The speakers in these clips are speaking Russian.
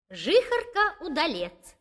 Жихарка-удалец.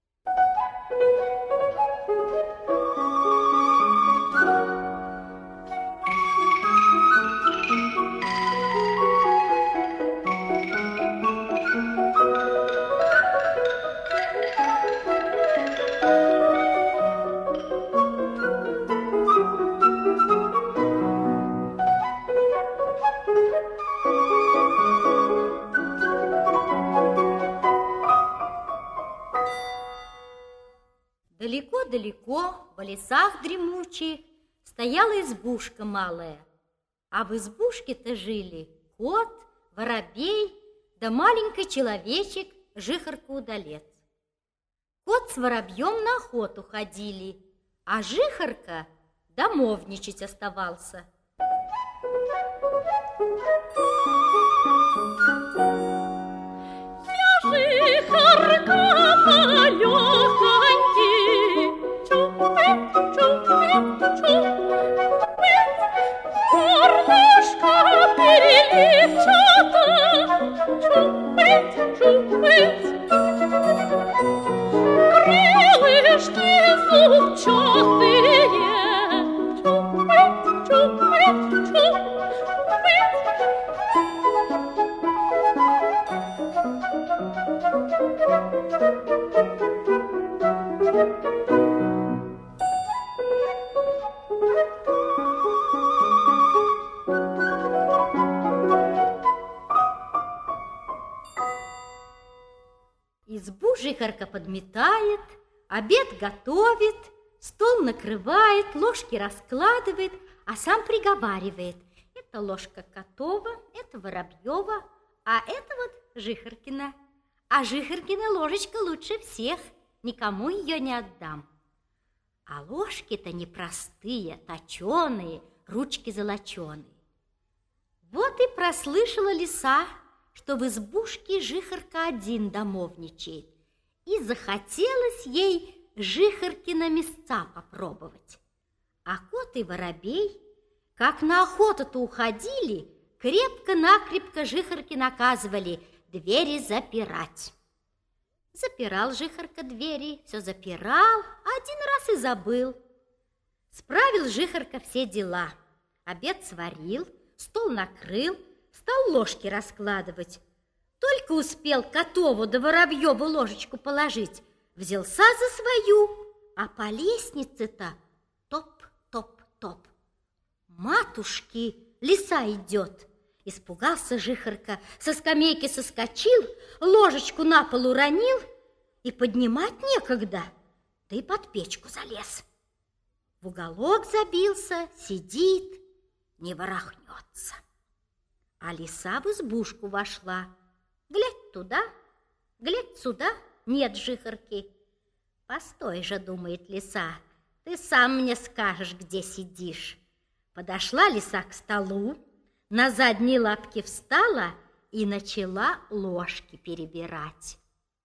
Далеко-далеко, в лесах дремучих, стояла избушка малая. А в избушке-то жили кот, воробей, да маленький человечек Жихарка-удалец. Кот с воробьем на охоту ходили, а Жихарка домовничать оставался. Я Жихарка малёхонький, горлышко переливчато, крылышки зубчатые, Избу Жихарка подметает, обед готовит, стол накрывает, ложки раскладывает, а сам приговаривает: это ложка Котова, это Воробьева, а это вот Жихаркина. А Жихаркина ложечка лучше всех, никому ее не отдам. А ложки-то непростые, точеные, ручки золоченые. Вот и прослышала лиса, что в избушке Жихарка один домовничает, и захотелось ей Жихаркина мясца попробовать. А кот и воробей, как на охоту-то уходили, крепко-накрепко Жихарке наказывали двери запирать. Запирал Жихарка двери, все запирал, один раз и забыл. Справил Жихарка все дела, обед сварил, стол накрыл, стал ложки раскладывать. Только успел Котову да Воробьеву ложечку положить, взялся за свою, а по лестнице-то топ-топ-топ. Матушки, лиса идет. Испугался Жихарка, со скамейки соскочил, ложечку на пол уронил, и поднимать некогда, да и под печку залез. В уголок забился, сидит, не ворохнется. А лиса в избушку вошла. Глядь туда, глядь сюда, нет Жихарки. Постой же, думает лиса, ты сам мне скажешь, где сидишь. Подошла лиса к столу, на задние лапки встала и начала ложки перебирать.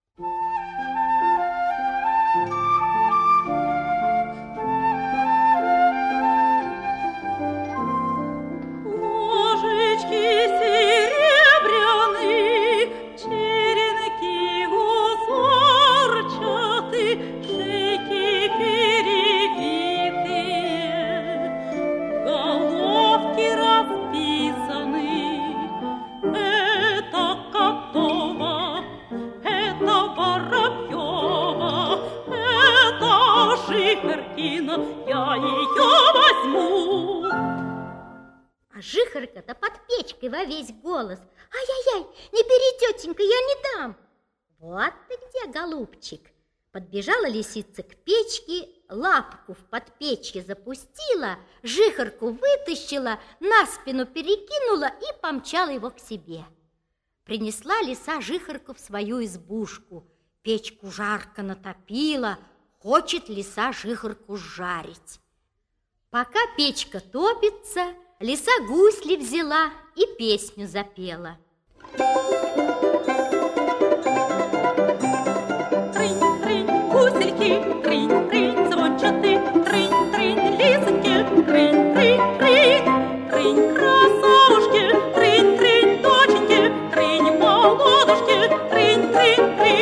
Я ее возьму. А Жихарка-то под печкой во весь голос: ай-яй-яй, не бери, тетенька, я не дам. Вот ты где, голубчик. Подбежала лисица к печке, лапку в подпечье запустила, Жихарку вытащила, на спину перекинула и помчала его к себе. Принесла лиса Жихарку в свою избушку, печку жарко натопила, хочет лиса Жихарку жарить. Пока печка топится, лиса гусли взяла и песню запела. Трынь-трынь, гусельки, трынь-трынь, звончаты, трынь-трынь, лисоньки, трынь-трынь-трынь, трынь, красавушки, трынь-трынь, доченьки, трынь, молодушки, трынь-трынь-трынь.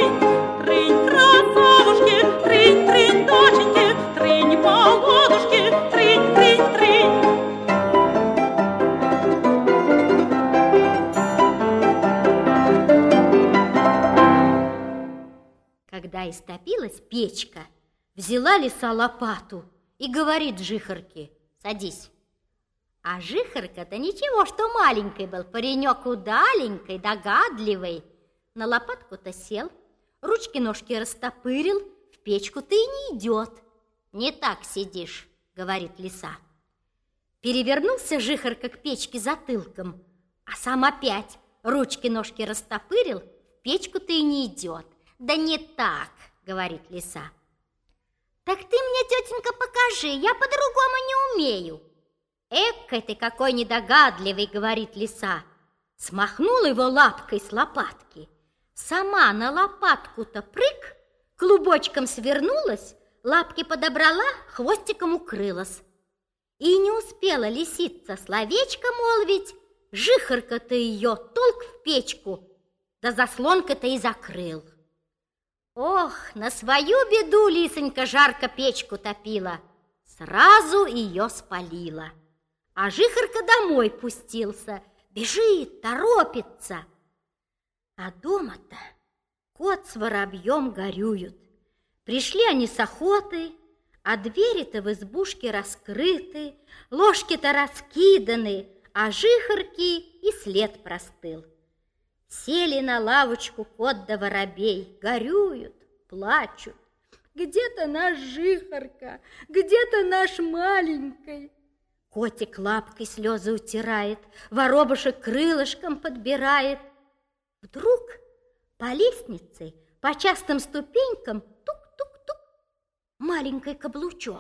Когда истопилась печка, взяла лиса лопату и говорит Жихарке: «Садись». А Жихарка-то ничего, что маленький был, паренек удаленький, догадливый. На лопатку-то сел, ручки-ножки растопырил, в печку-то и не идет. «Не так сидишь», — говорит лиса. Перевернулся Жихарка к печке затылком, а сам опять ручки-ножки растопырил, в печку-то и не идет. «Да не так», — говорит лиса. «Так ты мне, тетенька, покажи, я по-другому не умею». «Экой ты какой недогадливый», — говорит лиса. Смахнула его лапкой с лопатки. Сама на лопатку-то прыг, клубочком свернулась, лапки подобрала, хвостиком укрылась. И не успела лисица словечко молвить, Жихарка-то ее толк в печку, да заслонка-то и закрыл. Ох, на свою беду лисонька жарко печку топила, сразу ее спалила. А Жихарка домой пустился, бежит, торопится. А дома-то кот с воробьем горюют. Пришли они с охоты, а двери-то в избушке раскрыты, ложки-то раскиданы, а Жихарки и след простыл. Сели на лавочку кот да воробей, горюют, плачут. Где-то наш Жихарка, где-то наш маленький. Котик лапкой слезы утирает, воробушек крылышком подбирает. Вдруг по лестнице, по частым ступенькам тук-тук-тук маленький каблучок.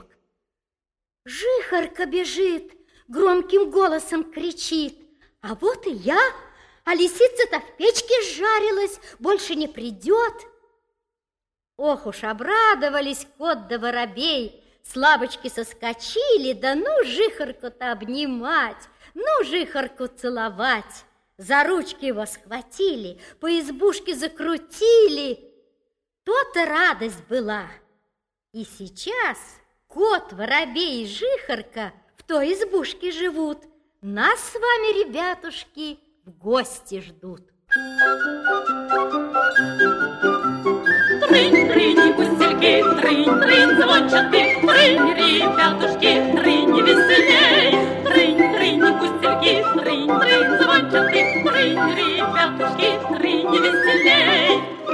Жихарка бежит, громким голосом кричит: «А вот и я! А лисица-то в печке сжарилась, больше не придет». Ох уж обрадовались кот да воробей, с лавочки соскочили, да ну Жихарку-то обнимать, ну Жихарку целовать. За ручки его схватили, по избушке закрутили. То-то радость была. И сейчас кот, воробей и Жихарка в той избушке живут. Нас с вами, ребятушки, в гости ждут. Трынь-трынь, гусельки, трынь-трынь, звончатый, трынь, ребятушки, трынь веселей. Трынь-трынь, гусельки, трынь-трынь, звончатый, трынь, ребятушки, трынь веселей.